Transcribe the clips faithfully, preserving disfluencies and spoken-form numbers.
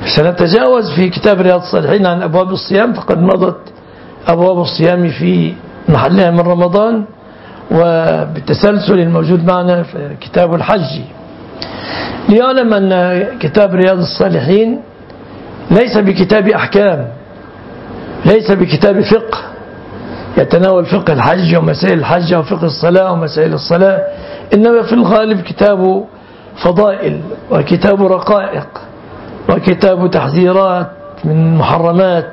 سنتجاوز في كتاب رياض الصالحين عن أبواب الصيام، فقد مضت أبواب الصيام في محلها من رمضان، وبالتسلسل الموجود معنا في كتاب الحج. ليعلم أن كتاب رياض الصالحين ليس بكتاب أحكام، ليس بكتاب فقه يتناول فقه الحج ومسائل الحج وفقه الصلاة ومسائل الصلاة، إنما في الغالب كتاب فضائل وكتاب رقائق وكتاب تحذيرات من محرمات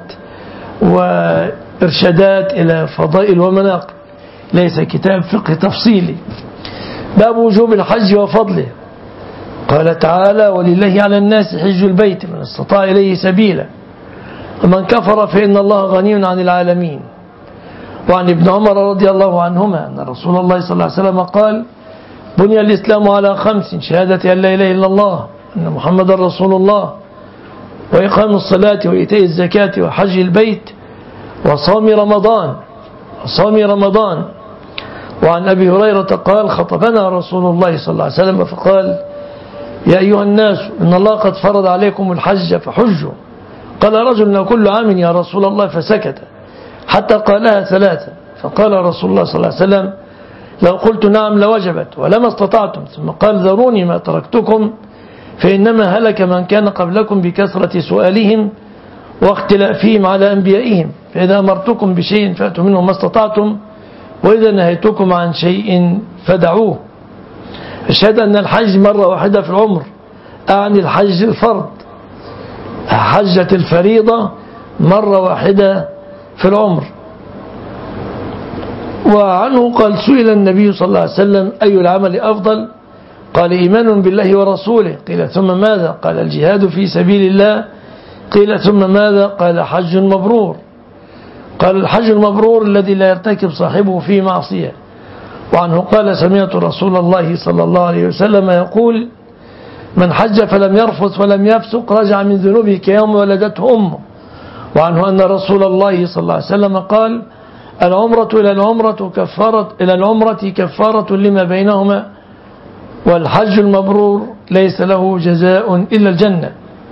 وإرشادات إلى فضائل ومناقب، ليس كتاب فقه تفصيلي. باب وجوب الحج وفضله. قال تعالى: ولله على الناس حج البيت من استطاع إليه سبيلا ومن كفر فإن الله غني عن العالمين. وعن ابن عمر رضي الله عنهما أن رسول الله صلى الله عليه وسلم قال: بني الإسلام على خمس: شهادة أن لا إله إلا الله أن محمد رسول الله، وإقام الصلاة وإيتاء الزكاة وحج البيت وصوم رمضان وصوم رمضان. وعن أبي هريرة قال: خطبنا رسول الله صلى الله عليه وسلم فقال: يا أيها الناس إن الله قد فرض عليكم الحج فحجوا. قال رجل: كل عام يا رسول الله، فسكت حتى قالها ثلاثة، فقال رسول الله صلى الله عليه وسلم: لو قلت نعم لوجبت ولما استطعتم. ثم قال: ذروني ما تركتكم فإنما هلك من كان قبلكم بكثرة سؤالهم واختلافهم على أنبيائهم، فإذا أمرتكم بشيء فأتوا منه ما استطعتم، وإذا نهيتكم عن شيء فدعوه. أشهد أن الحج مرة واحدة في العمر، أعني الحج الفرض، حجة الفريضة مرة واحدة في العمر. وعنه قال: سئل النبي صلى الله عليه وسلم: أي العمل أفضل؟ قال: إيمان بالله ورسوله. قيل: ثم ماذا؟ قال: الجهاد في سبيل الله. قيل: ثم ماذا؟ قال: حج مبرور. قال: الحج المبرور الذي لا يرتكب صاحبه فيه معصية. وعنه قال: سمعت رسول الله صلى الله عليه وسلم يقول: من حج فلم يرفث ولم يفسق رجع من ذنوبه كيوم ولدته أمه. وعنه أن رسول الله صلى الله عليه وسلم قال: العمرة إلى العمرة كفارة إلى العمرة كفارة لما بينهما، والحج المبرور ليس له جزاء إلا الجنة.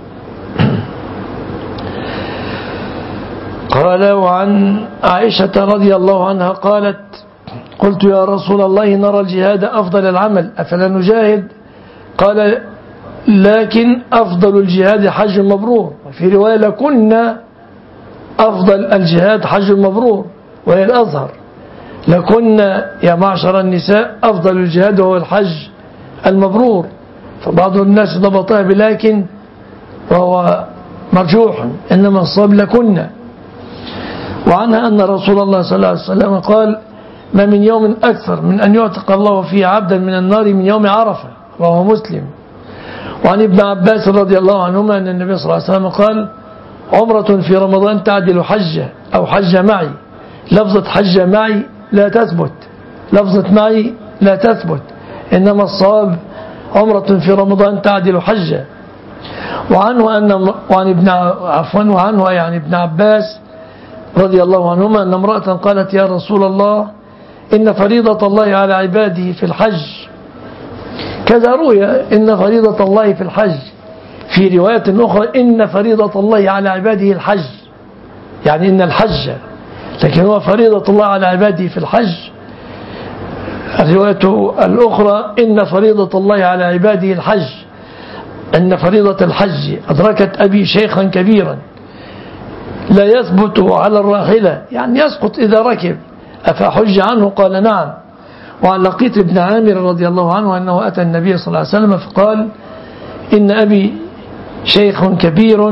قال: وعن عائشة رضي الله عنها قالت: قلت يا رسول الله نرى الجهاد أفضل العمل أفلا نجاهد؟ قال: لكن أفضل الجهاد حج مبرور. وفي رواية: لكنا أفضل الجهاد حج مبرور، وهي الأظهر. لكنا يا معشر النساء أفضل الجهاد هو الحج المبرور. فبعض الناس ضبطها بلكن وهو مرجوح، إنما الصواب لكنا. وعنها أن رسول الله صلى الله عليه وسلم قال: ما من يوم أكثر من أن يعتق الله فيه عبدا من النار من يوم عرفة، رواه مسلم. وعن ابن عباس رضي الله عنهما أن النبي صلى الله عليه وسلم قال: عمرة في رمضان تعدل حجة أو حج معي. لفظة حج معي لا تثبت، لفظة معي لا تثبت، إنما الصواب عمرة في رمضان تعدل حجة. وعنه أن وعن ابن عفوا وعنه يعني ابن عباس رضي الله عنهما أن امرأة قالت: يا رسول الله إن فريضة الله على عباده في الحج كذا. روي إن فريضة الله في الحج، في رواية أخرى إن فريضة الله على عباده الحج، يعني إن الحج، لكن هو فريضة الله على عباده في الحج. الرواية الأخرى إن فريضة الله على عباده الحج، أن فريضة الحج أدركت أبي شيخا كبيرا لا يثبت على الراحلة، يعني يسقط إذا ركب، أفحج عنه؟ قال: نعم. وعن لقيط بن عامر رضي الله عنه أنه أتى النبي صلى الله عليه وسلم فقال: إن أبي شيخ كبير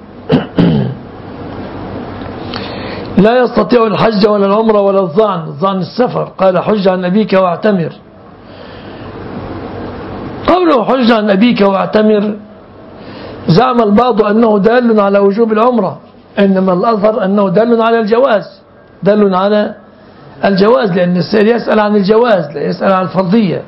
لا يستطيع الحج ولا العمرة ولا الظعن، الظعن السفر. قال: حج عن أبيك واعتمر. قوله حج عن أبيك واعتمر زعم البعض أنه دال على وجوب العمرة، إنما الأظهر أنه دال على الجواز، دال على الجواز، لأن السائل يسأل عن الجواز لا يسأل عن الفرضية.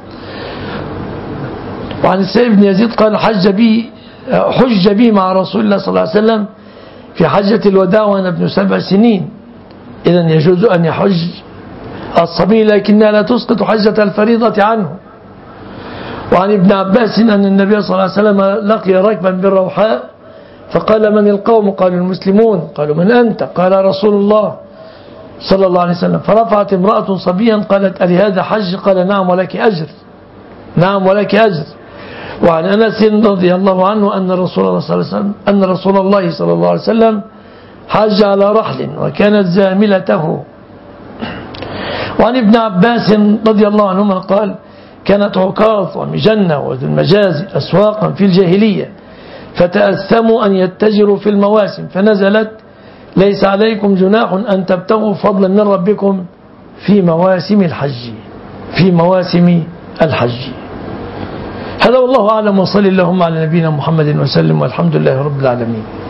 وعن السائب بن يزيد قال: حج بي حج بي مع رسول الله صلى الله عليه وسلم في حجة الوداع وأنا ابن سبع سنين. إذن يجوز أن يحج الصبي، لكنها لا تسقط حجة الفريضة عنه. وعن ابن عباس أن النبي صلى الله عليه وسلم لقي ركبا بالروحاء فقال من القوم؟ قالوا المسلمون. قالوا من أنت؟ قال رسول الله صلى الله عليه وسلم. فرفعت امرأة صبيا قالت ألهذا حج؟ قال نعم ولك أجر، نعم ولك أجر. وعن أنس رضي الله عنه أن رسول الله صلى الله عليه وسلم أن رسول الله صلى الله عليه وسلم حج على رحل وكانت زاملته. وعن ابن عباس رضي الله عنهما قال كانت عكاظ ومجنة وذو المجاز أسواقا في الجاهلية فتأثموا أن يتجروا في المواسم فنزلت ليس عليكم جناح أن تبتغوا فضلا من ربكم في مواسم الحج، في مواسم الحج. هذا والله أعلم، وصلي اللهم على نبينا محمد وسلم، والحمد لله رب العالمين.